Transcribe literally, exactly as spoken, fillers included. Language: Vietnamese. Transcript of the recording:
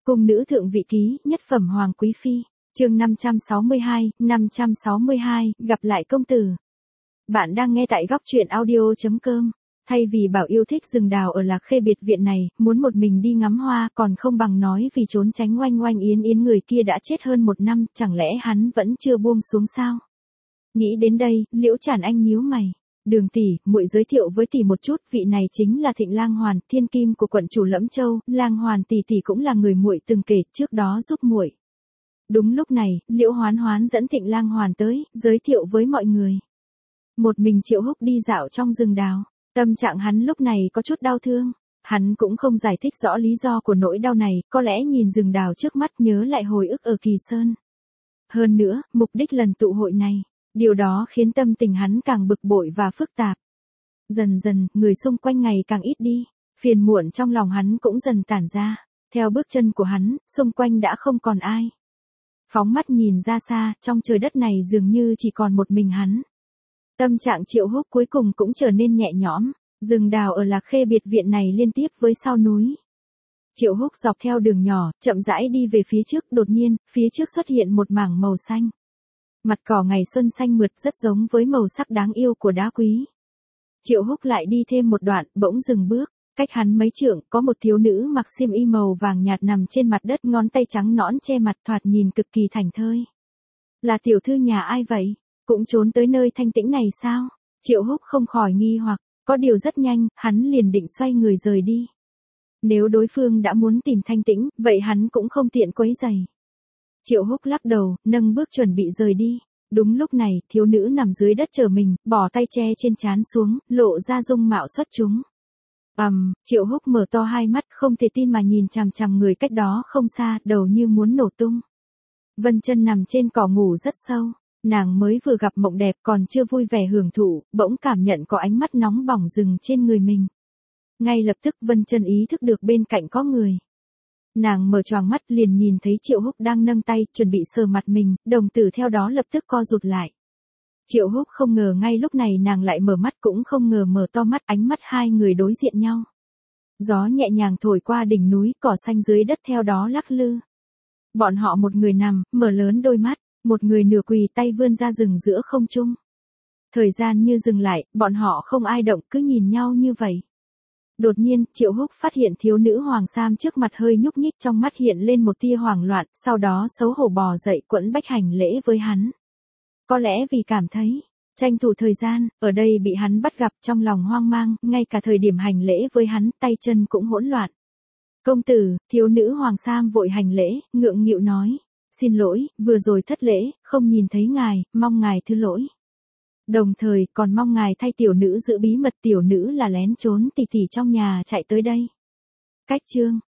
Cung nữ thượng vị ký, nhất phẩm hoàng quý phi, chương năm trăm sáu mươi hai, năm trăm sáu mươi hai, gặp lại công tử. Bạn đang nghe tại góc truyện audio chấm com. Thay vì bảo yêu thích rừng đào ở Lạc Khê biệt viện này, muốn một mình đi ngắm hoa, còn không bằng nói vì trốn tránh Oanh Oanh Yến Yến người kia đã chết hơn một năm, chẳng lẽ hắn vẫn chưa buông xuống sao? Nghĩ đến đây, Liễu Trản Anh nhíu mày. Đường tỷ, muội giới thiệu với tỷ một chút, vị này chính là Thịnh Lang Hoàn, thiên kim của quận chủ Lẫm Châu, Lang Hoàn tỷ tỷ cũng là người muội từng kể trước đó giúp muội. Đúng lúc này, Liễu Hoán Hoán dẫn Thịnh Lang Hoàn tới, giới thiệu với mọi người. Một mình Triệu Húc đi dạo trong rừng đào, tâm trạng hắn lúc này có chút đau thương. Hắn cũng không giải thích rõ lý do của nỗi đau này, có lẽ nhìn rừng đào trước mắt nhớ lại hồi ức ở Kỳ Sơn. Hơn nữa, mục đích lần tụ hội này, điều đó khiến tâm tình hắn càng bực bội và phức tạp. Dần dần, người xung quanh ngày càng ít đi, phiền muộn trong lòng hắn cũng dần tản ra. Theo bước chân của hắn, xung quanh đã không còn ai. Phóng mắt nhìn ra xa, trong trời đất này dường như chỉ còn một mình hắn. Tâm trạng Triệu Húc cuối cùng cũng trở nên nhẹ nhõm, rừng đào ở Lạc Khê biệt viện này liên tiếp với sau núi. Triệu Húc dọc theo đường nhỏ, chậm rãi đi về phía trước, đột nhiên, phía trước xuất hiện một mảng màu xanh. Mặt cỏ ngày xuân xanh mượt rất giống với màu sắc đáng yêu của đá quý. Triệu Húc lại đi thêm một đoạn, bỗng dừng bước, cách hắn mấy trượng, có một thiếu nữ mặc xiêm y màu vàng nhạt nằm trên mặt đất, ngón tay trắng nõn che mặt, thoạt nhìn cực kỳ thảnh thơi. Là tiểu thư nhà ai vậy? Cũng trốn tới nơi thanh tĩnh này sao? Triệu Húc không khỏi nghi hoặc, có điều rất nhanh, hắn liền định xoay người rời đi. Nếu đối phương đã muốn tìm thanh tĩnh, vậy hắn cũng không tiện quấy rầy. Triệu Húc lắc đầu, nâng bước chuẩn bị rời đi. Đúng lúc này, thiếu nữ nằm dưới đất chờ mình, bỏ tay che trên trán xuống, lộ ra dung mạo xuất chúng. Ầm, um, Triệu Húc mở to hai mắt, không thể tin mà nhìn chằm chằm người cách đó không xa, đầu như muốn nổ tung. Vân Chân nằm trên cỏ ngủ rất sâu, nàng mới vừa gặp mộng đẹp còn chưa vui vẻ hưởng thụ, bỗng cảm nhận có ánh mắt nóng bỏng dừng trên người mình. Ngay lập tức Vân Chân ý thức được bên cạnh có người. Nàng mở choàng mắt liền nhìn thấy Triệu Húc đang nâng tay, chuẩn bị sờ mặt mình, đồng tử theo đó lập tức co rụt lại. Triệu Húc không ngờ ngay lúc này nàng lại mở mắt, cũng không ngờ mở to mắt, ánh mắt hai người đối diện nhau. Gió nhẹ nhàng thổi qua đỉnh núi, cỏ xanh dưới đất theo đó lắc lư. Bọn họ một người nằm, mở lớn đôi mắt, một người nửa quỳ, tay vươn ra rừng giữa không trung. Thời gian như dừng lại, bọn họ không ai động, cứ nhìn nhau như vậy. Đột nhiên, Triệu Húc phát hiện thiếu nữ hoàng sam trước mặt hơi nhúc nhích, trong mắt hiện lên một tia hoảng loạn, sau đó xấu hổ bò dậy quẫn bách hành lễ với hắn. Có lẽ vì cảm thấy, tranh thủ thời gian, ở đây bị hắn bắt gặp, trong lòng hoang mang, ngay cả thời điểm hành lễ với hắn, tay chân cũng hỗn loạn. Công tử, thiếu nữ hoàng sam vội hành lễ, ngượng nghịu nói. Xin lỗi, vừa rồi thất lễ, không nhìn thấy ngài, mong ngài thứ lỗi. Đồng thời, còn mong ngài thay tiểu nữ giữ bí mật, tiểu nữ là lén trốn tỉ tỉ trong nhà chạy tới đây. Cách chương,